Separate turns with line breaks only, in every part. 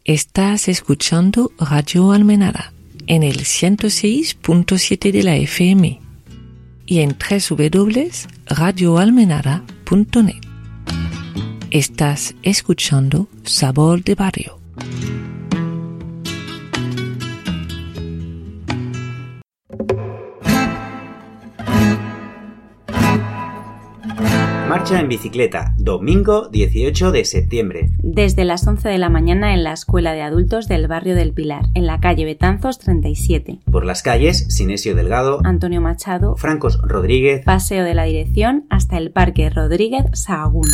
Estás escuchando Radio Almenara en el 106.7 de la FM y en www.radioalmenara.net. Estás escuchando Sabor de Barrio.
Marcha en bicicleta, domingo 18 de septiembre.
Desde las 11 de la mañana en la Escuela de Adultos del Barrio del Pilar, en la calle Betanzos 37.
Por las calles Sinesio Delgado,
Antonio Machado,
Francos Rodríguez,
Paseo de la Dirección hasta el Parque Rodríguez Sahagún.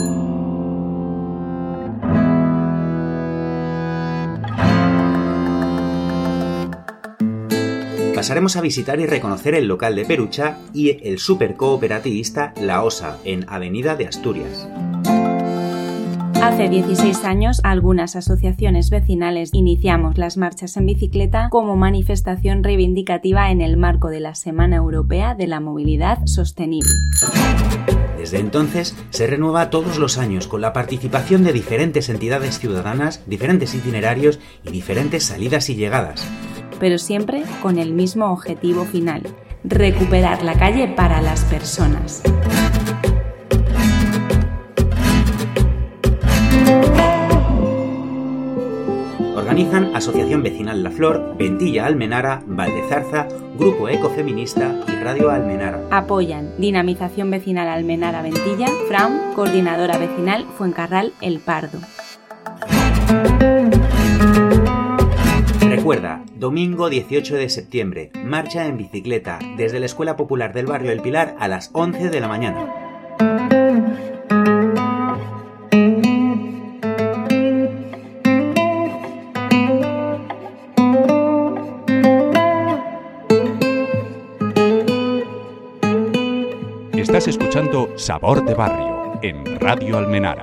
Pasaremos a visitar y reconocer el local de Perucha y el supercooperativista La Osa, en Avenida de Asturias.
Hace 16 años, algunas asociaciones vecinales iniciamos las marchas en bicicleta como manifestación reivindicativa en el marco de la Semana Europea de la Movilidad Sostenible.
Desde entonces se renueva todos los años con la participación de diferentes entidades ciudadanas, diferentes itinerarios y diferentes salidas y llegadas.
Pero siempre con el mismo objetivo final: recuperar la calle para las personas.
Organizan Asociación Vecinal La Flor, Ventilla Almenara, Valdezarza, Grupo Ecofeminista y Radio Almenara.
Apoyan Dinamización Vecinal Almenara Ventilla, FRAM, Coordinadora Vecinal Fuencarral El Pardo.
Recuerda, domingo 18 de septiembre, marcha en bicicleta desde la Escuela Popular del Barrio del Pilar a las 11 de la mañana.
Estás escuchando Sabor de Barrio en Radio Almenara.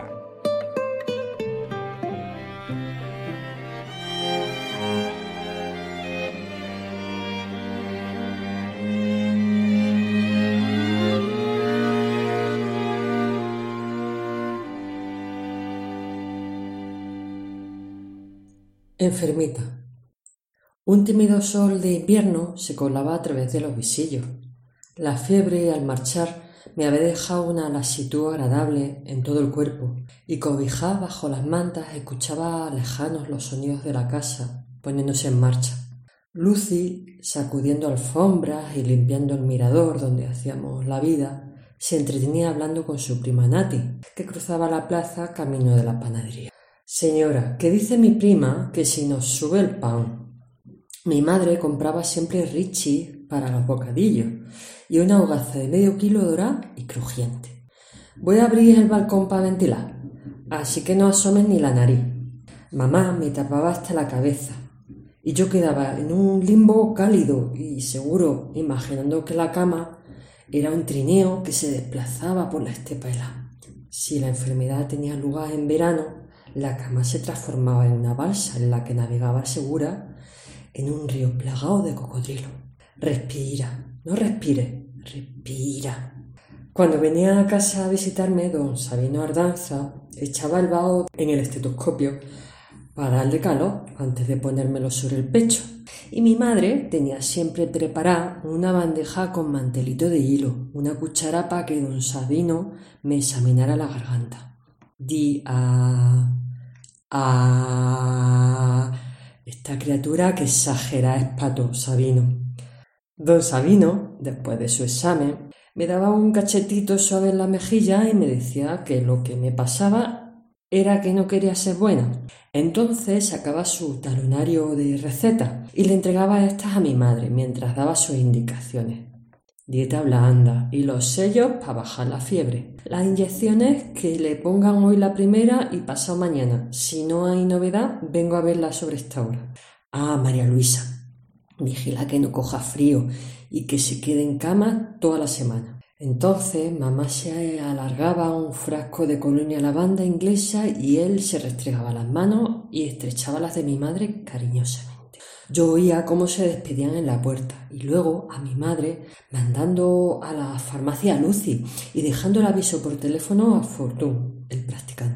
Enfermita. Un tímido sol de invierno se colaba a través de los visillos. La fiebre, al marchar, me había dejado una lasitud agradable en todo el cuerpo, y cobijada bajo las mantas escuchaba lejanos los sonidos de la casa poniéndose en marcha. Lucy, sacudiendo alfombras y limpiando el mirador donde hacíamos la vida, se entretenía hablando con su prima Nati, que cruzaba la plaza camino de la panadería. Señora, ¿qué dice mi prima que si nos sube el pan? Mi madre compraba siempre Richie para los bocadillos y una hogaza de medio kilo dorada y crujiente. Voy a abrir el balcón para ventilar, así que no asomen ni la nariz. Mamá me tapaba hasta la cabeza y yo quedaba en un limbo cálido y seguro, imaginando que la cama era un trineo que se desplazaba por la estepa helada. Si la enfermedad tenía lugar en verano, la cama se transformaba en una balsa en la que navegaba segura en un río plagado de cocodrilos. Respira, no respire, respira. Cuando venía a casa a visitarme, don Sabino Ardanza echaba el vaho en el estetoscopio para darle calor antes de ponérmelo sobre el pecho. Y mi madre tenía siempre preparada una bandeja con mantelito de hilo, una cuchara para que don Sabino me examinara la garganta. Esta criatura que exagera es pato, Sabino. Don Sabino, después de su examen, me daba un cachetito suave en la mejilla y me decía que lo que me pasaba era que no quería ser buena. Entonces sacaba su talonario de recetas y le entregaba estas a mi madre mientras daba sus indicaciones. Dieta blanda y los sellos para bajar la fiebre. Las inyecciones que le pongan hoy la primera y pasado mañana. Si no hay novedad, vengo a verla sobre esta hora. María Luisa, vigila que no coja frío y que se quede en cama toda la semana. Entonces mamá se alargaba un frasco de colonia lavanda inglesa y él se restregaba las manos y estrechaba las de mi madre cariñosamente. Yo oía cómo se despedían en la puerta y luego a mi madre mandando a la farmacia a Lucy y dejando el aviso por teléfono a Fortune, el practicante.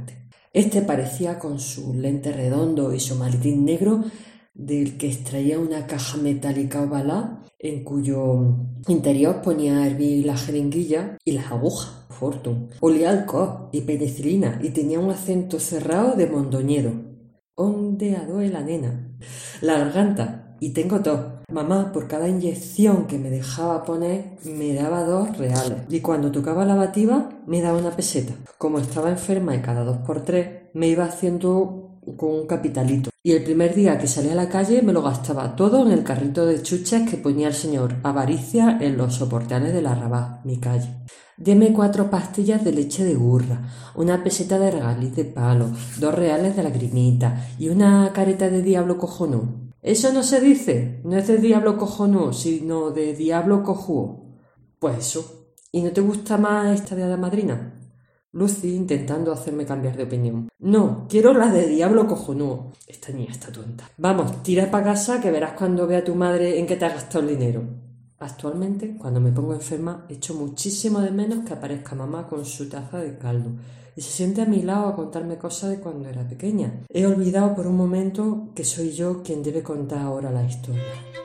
Este parecía, con su lente redondo y su maletín negro, del que extraía una caja metálica ovalada, en cuyo interior ponía a hervir la jeringuilla y las agujas. Fortune. Olía a alcohol y penicilina y tenía un acento cerrado de mondoñedo. Ondeado la nena. La garganta. Y tengo tos. Mamá, por cada inyección que me dejaba poner, me daba 2 reales. Y cuando tocaba la bativa, me daba 1 peseta. Como estaba enferma y cada 2x3, me iba haciendo con un capitalito. Y el primer día que salí a la calle me lo gastaba todo en el carrito de chuches que ponía el señor Avaricia en los soportales de la Arrabá, mi calle. Deme 4 pastillas de leche de burra, 1 peseta de regaliz de palo, 2 reales de lagrimita y 1 careta de diablo cojonú. Eso no se dice, no es de diablo cojonú, sino de diablo cojudo. Pues eso. ¿Y no te gusta más esta de la madrina? Lucy intentando hacerme cambiar de opinión. No, quiero la de diablo cojonudo. Esta niña está tonta. Vamos, tira para casa que verás cuando vea a tu madre en qué te has gastado el dinero. Actualmente, cuando me pongo enferma, echo muchísimo de menos que aparezca mamá con su taza de caldo y se siente a mi lado a contarme cosas de cuando era pequeña. He olvidado por un momento que soy yo quien debe contar ahora la historia.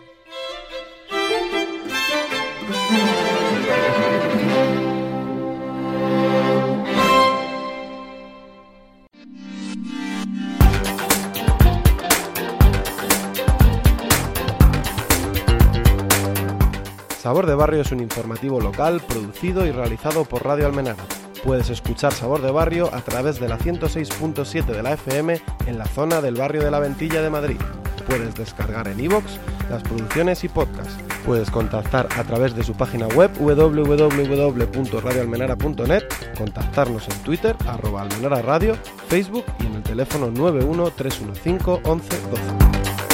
Sabor de Barrio es un informativo local producido y realizado por Radio Almenara. Puedes escuchar Sabor de Barrio a través de la 106.7 de la FM en la zona del barrio de la Ventilla de Madrid. Puedes descargar en iVoox las producciones y podcasts. Puedes contactar a través de su página web www.radioalmenara.net, contactarnos en Twitter, @almenara radio, Facebook y en el teléfono 91 315 11 12.